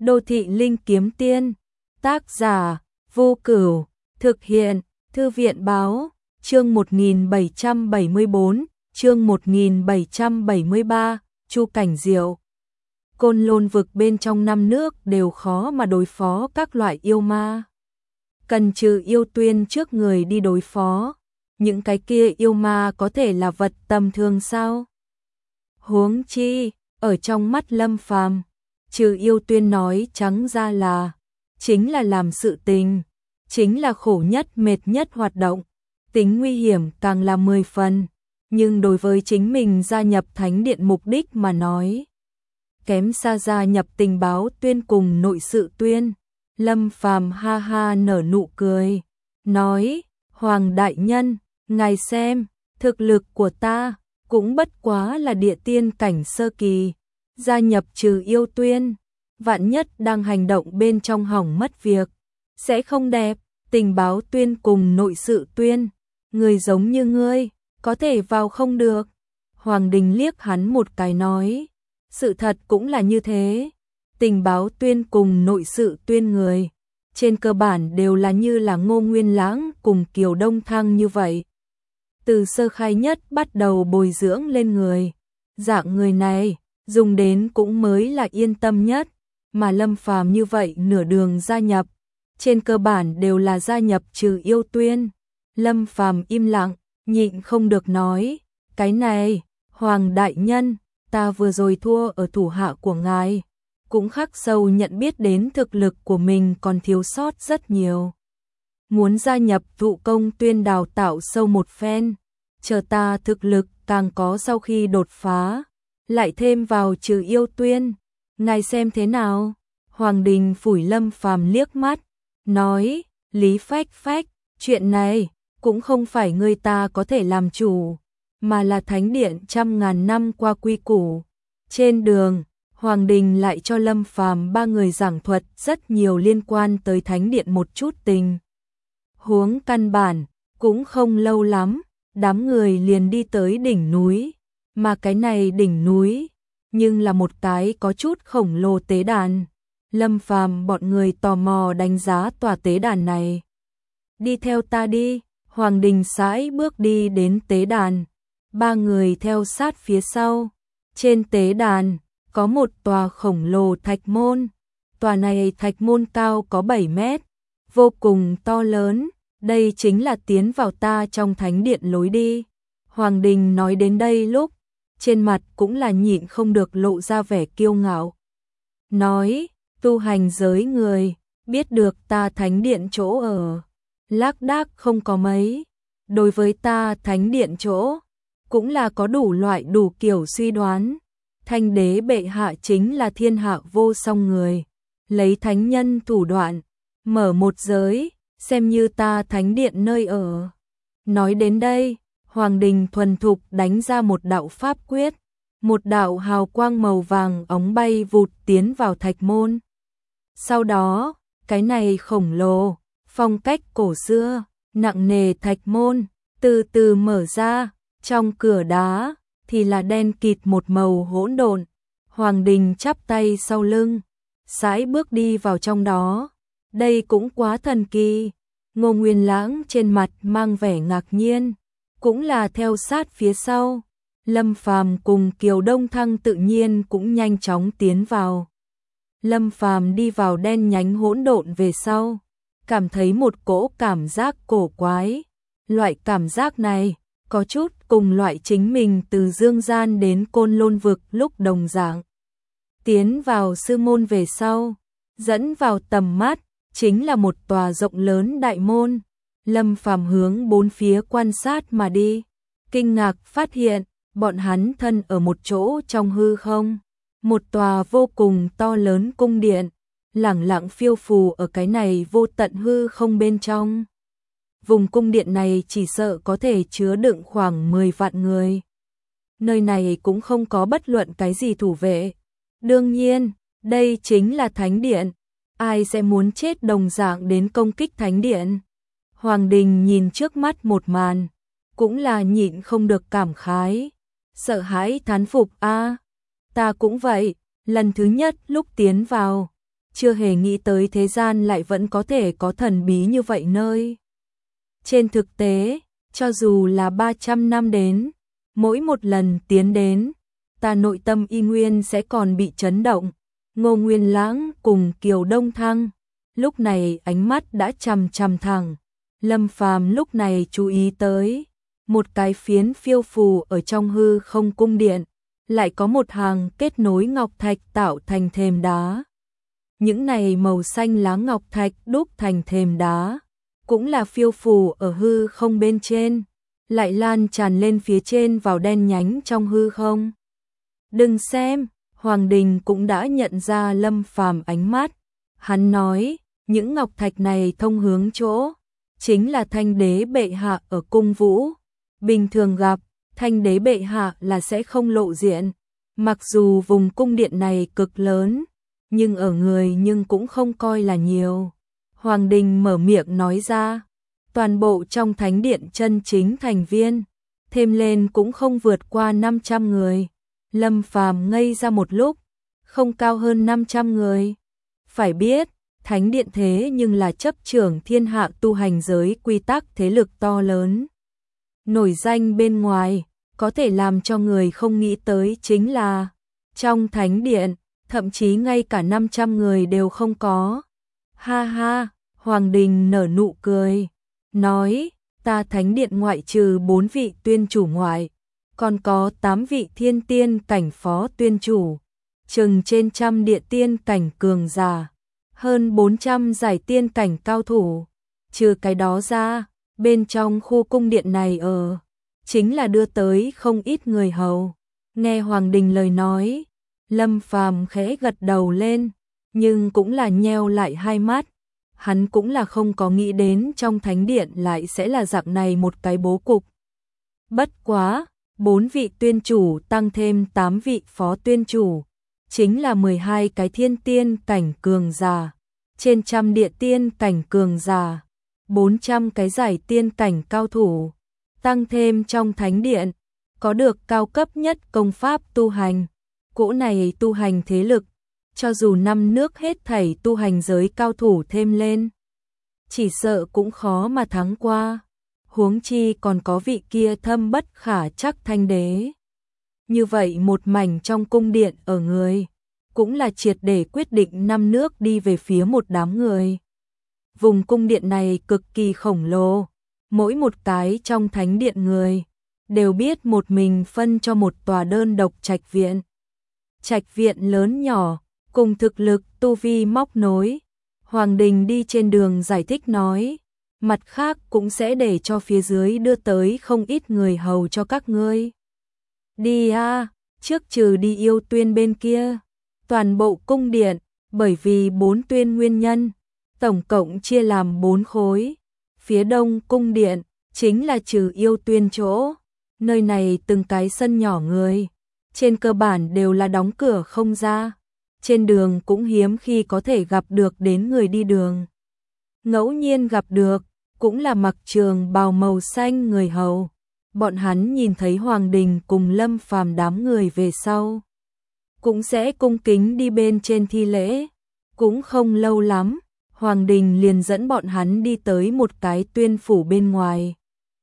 Đô thị linh kiếm tiên, tác giả, Vô Cửu, thực hiện, Thư viện báo, chương 1774, chương 1773, Chu Cảnh Diệu. Côn Lôn vực bên trong 5 nước đều khó mà đối phó các loại yêu ma. Cần trừ yêu tuyên trước người đi đối phó, những cái kia yêu ma có thể là vật tầm thường sao? Huống chi, ở trong mắt Lâm Phàm, trừ yêu tuyên nói trắng ra là, chính là làm sự tình, chính là khổ nhất mệt nhất hoạt động, tính nguy hiểm càng là 10 phần, nhưng đối với chính mình gia nhập thánh điện mục đích mà nói, kém xa gia nhập tình báo tuyên cùng nội sự tuyên. Lâm Phàm ha ha nở nụ cười, nói, Hoàng đại nhân, ngài xem, thực lực của ta cũng bất quá là địa tiên cảnh sơ kỳ, gia nhập trừ yêu tuyên, vạn nhất đang hành động bên trong hỏng mất việc, sẽ không đẹp. Tình báo tuyên cùng nội sự tuyên, người giống như ngươi, có thể vào không được. Hoàng Đình liếc hắn một cái nói, sự thật cũng là như thế. Tình báo tuyên cùng nội sự tuyên người, trên cơ bản đều là như là Ngô Nguyên Lãng cùng Kiều Đông Thăng như vậy. Từ sơ khai nhất bắt đầu bồi dưỡng lên người, dạng người này, dùng đến cũng mới là yên tâm nhất, mà Lâm Phàm như vậy nửa đường gia nhập, trên cơ bản đều là gia nhập trừ yêu tuyên. Lâm Phàm im lặng, nhịn không được nói, cái này, Hoàng đại nhân, ta vừa rồi thua ở thủ hạ của ngài, cũng khắc sâu nhận biết đến thực lực của mình còn thiếu sót rất nhiều. Muốn gia nhập thụ công tuyên đào tạo sâu một phen, chờ ta thực lực càng có sau khi đột phá, lại thêm vào trừ yêu tuyên, ngài xem thế nào? Hoàng Đình phủi Lâm Phàm liếc mắt, nói, Lý Phách Phách, chuyện này cũng không phải người ta có thể làm chủ, mà là thánh điện trăm ngàn năm qua quy củ. Trên đường, Hoàng Đình lại cho Lâm Phàm ba người giảng thuật rất nhiều liên quan tới thánh điện một chút tình huống căn bản, cũng không lâu lắm, đám người liền đi tới đỉnh núi, mà cái này đỉnh núi, nhưng là một cái có chút khổng lồ tế đàn. Lâm Phàm bọn người tò mò đánh giá tòa tế đàn này. Đi theo ta đi, Hoàng Đình sải bước đi đến tế đàn, ba người theo sát phía sau. Trên tế đàn, có một tòa khổng lồ thạch môn, tòa này thạch môn cao có 7 mét, vô cùng to lớn, đây chính là tiến vào ta trong thánh điện lối đi. Hoàng Đình nói đến đây lúc, trên mặt cũng là nhịn không được lộ ra vẻ kiêu ngạo. Nói, tu hành giới người, biết được ta thánh điện chỗ ở, lác đác không có mấy, đối với ta thánh điện chỗ, cũng là có đủ loại đủ kiểu suy đoán. Thanh đế bệ hạ chính là thiên hạ vô song người, lấy thánh nhân thủ đoạn, mở một giới, xem như ta thánh điện nơi ở. Nói đến đây, Hoàng Đình thuần thục đánh ra một đạo pháp quyết, một đạo hào quang màu vàng óng bay vụt tiến vào thạch môn. Sau đó, cái này khổng lồ, phong cách cổ xưa, nặng nề thạch môn, từ từ mở ra, trong cửa đá thì là đen kịt một màu hỗn độn. Hoàng Đình chắp tay sau lưng, sải bước đi vào trong đó. Đây cũng quá thần kỳ. Ngô Nguyên Lãng trên mặt mang vẻ ngạc nhiên, cũng là theo sát phía sau. Lâm Phàm cùng Kiều Đông Thăng tự nhiên cũng nhanh chóng tiến vào. Lâm Phàm đi vào đen nhánh hỗn độn về sau, cảm thấy một cỗ cảm giác cổ quái. Loại cảm giác này có chút cùng loại chính mình từ Dương Gian đến Côn Lôn vực lúc đồng dạng. Tiến vào sư môn về sau, dẫn vào tầm mắt, chính là một tòa rộng lớn đại môn. Lâm Phàm hướng bốn phía quan sát mà đi, kinh ngạc phát hiện, bọn hắn thân ở một chỗ trong hư không. Một tòa vô cùng to lớn cung điện, lẳng lặng phiêu phù ở cái này vô tận hư không bên trong. Vùng cung điện này chỉ sợ có thể chứa đựng khoảng 10 vạn người. Nơi này cũng không có bất luận cái gì thủ vệ. Đương nhiên, đây chính là thánh điện. Ai sẽ muốn chết đồng dạng đến công kích thánh điện? Hoàng Đình nhìn trước mắt một màn, cũng là nhịn không được cảm khái. Sợ hãi thán phục a. Ta cũng vậy, lần thứ nhất lúc tiến vào, chưa hề nghĩ tới thế gian lại vẫn có thể có thần bí như vậy nơi. Trên thực tế, cho dù là 300 năm đến, mỗi một lần tiến đến, ta nội tâm y nguyên sẽ còn bị chấn động. Ngô Nguyên Lãng cùng Kiều Đông Thăng, lúc này ánh mắt đã chằm chằm thẳng. Lâm Phàm lúc này chú ý tới, một cái phiến phiêu phù ở trong hư không cung điện, lại có một hàng kết nối ngọc thạch tạo thành thềm đá. Những này màu xanh lá ngọc thạch đúc thành thềm đá, cũng là phiêu phù ở hư không bên trên, lại lan tràn lên phía trên vào đen nhánh trong hư không. Đừng xem, Hoàng Đình cũng đã nhận ra Lâm Phàm ánh mắt. Hắn nói, những ngọc thạch này thông hướng chỗ, chính là Thanh Đế bệ hạ ở cung vũ. Bình thường gặp, Thanh Đế bệ hạ là sẽ không lộ diện. Mặc dù vùng cung điện này cực lớn, nhưng ở người nhưng cũng không coi là nhiều. Hoàng Đình mở miệng nói ra, toàn bộ trong thánh điện chân chính thành viên, thêm lên cũng không vượt qua 500 người. Lâm Phàm ngây ra một lúc, không cao hơn 500 người. Phải biết, thánh điện thế nhưng là chấp trưởng thiên hạ tu hành giới quy tắc thế lực to lớn. Nổi danh bên ngoài, có thể làm cho người không nghĩ tới chính là, trong thánh điện, thậm chí ngay cả 500 người đều không có. Ha ha, Hoàng Đình nở nụ cười, nói, ta thánh điện ngoại trừ 4 vị tuyên chủ ngoại, còn có 8 vị thiên tiên cảnh phó tuyên chủ, chừng trên trăm địa tiên cảnh cường giả, hơn 400 giải tiên cảnh cao thủ. Trừ cái đó ra, bên trong khu cung điện này chính là đưa tới không ít người hầu. Nghe Hoàng Đình lời nói, Lâm Phàm khẽ gật đầu lên, nhưng cũng là nheo lại hai mắt. Hắn cũng là không có nghĩ đến trong thánh điện lại sẽ là dạng này một cái bố cục. Bất quá, 4 vị tuyên chủ tăng thêm 8 vị phó tuyên chủ, chính là 12 cái thiên tiên cảnh cường giả, trên trăm địa tiên cảnh cường giả, 400 cái giải tiên cảnh cao thủ, tăng thêm trong thánh điện, có được cao cấp nhất công pháp tu hành. Cỗ này tu hành thế lực, cho dù 5 nước hết thảy tu hành giới cao thủ thêm lên, chỉ sợ cũng khó mà thắng qua. Huống chi còn có vị kia thâm bất khả trắc Thanh Đế. Như vậy một mảnh trong cung điện ở người, cũng là triệt để quyết định 5 nước đi về phía một đám người. Vùng cung điện này cực kỳ khổng lồ, mỗi một cái trong thánh điện người, đều biết một mình phân cho một tòa đơn độc trạch viện. Trạch viện lớn nhỏ, cùng thực lực tu vi móc nối. Hoàng Đình đi trên đường giải thích nói, mặt khác cũng sẽ để cho phía dưới đưa tới không ít người hầu cho các ngươi. Đi a, trước trừ đi yêu tuyên bên kia, toàn bộ cung điện, bởi vì 4 tuyên nguyên nhân, tổng cộng chia làm 4 khối. Phía đông cung điện, chính là trừ yêu tuyên chỗ, nơi này từng cái sân nhỏ người, trên cơ bản đều là đóng cửa không ra. Trên đường cũng hiếm khi có thể gặp được đến người đi đường. Ngẫu nhiên gặp được, cũng là mặc trường bào màu xanh người hầu. Bọn hắn nhìn thấy Hoàng Đình cùng Lâm Phàm đám người về sau, cũng sẽ cung kính đi bên trên thi lễ. Cũng không lâu lắm, Hoàng Đình liền dẫn bọn hắn đi tới một cái tuyên phủ bên ngoài.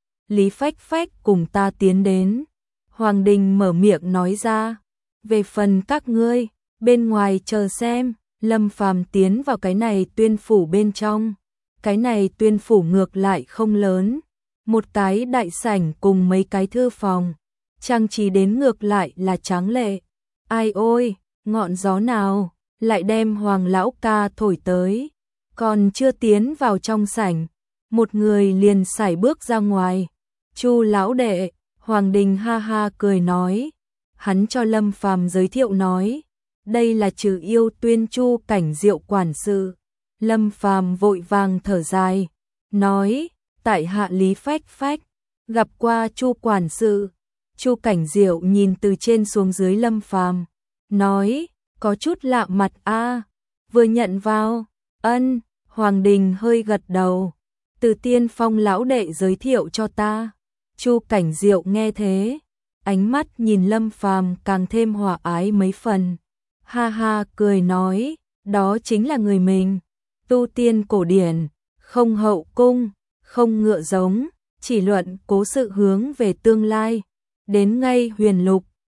Lý Phách Phách cùng ta tiến đến. Hoàng Đình mở miệng nói ra, về phần các ngươi, bên ngoài chờ xem. Lâm Phàm tiến vào cái này tuyên phủ bên trong. Cái này tuyên phủ ngược lại không lớn, một cái đại sảnh cùng mấy cái thư phòng, trang trí đến ngược lại là tráng lệ. Ai ôi, ngọn gió nào lại đem Hoàng lão ca thổi tới, còn chưa tiến vào trong sảnh, một người liền sải bước ra ngoài. Chu lão đệ. Hoàng Đình ha ha cười nói, hắn cho Lâm Phàm giới thiệu nói, đây là trừ yêu tuyên Chu Cảnh Diệu quản sự. Lâm Phàm vội vàng thở dài, nói, tại hạ Lý Phách Phách, gặp qua Chu quản sự. Chu Cảnh Diệu nhìn từ trên xuống dưới Lâm Phàm, nói, có chút lạ mặt a, vừa nhận vào. Ân. Hoàng Đình hơi gật đầu, Từ Tiên Phong lão đệ giới thiệu cho ta. Chu Cảnh Diệu nghe thế, ánh mắt nhìn Lâm Phàm càng thêm hòa ái mấy phần. Ha ha cười nói, đó chính là người mình. Tu tiên cổ điển, không hậu cung, không ngựa giống, chỉ luận cố sự hướng về tương lai. Đến ngay huyền lục,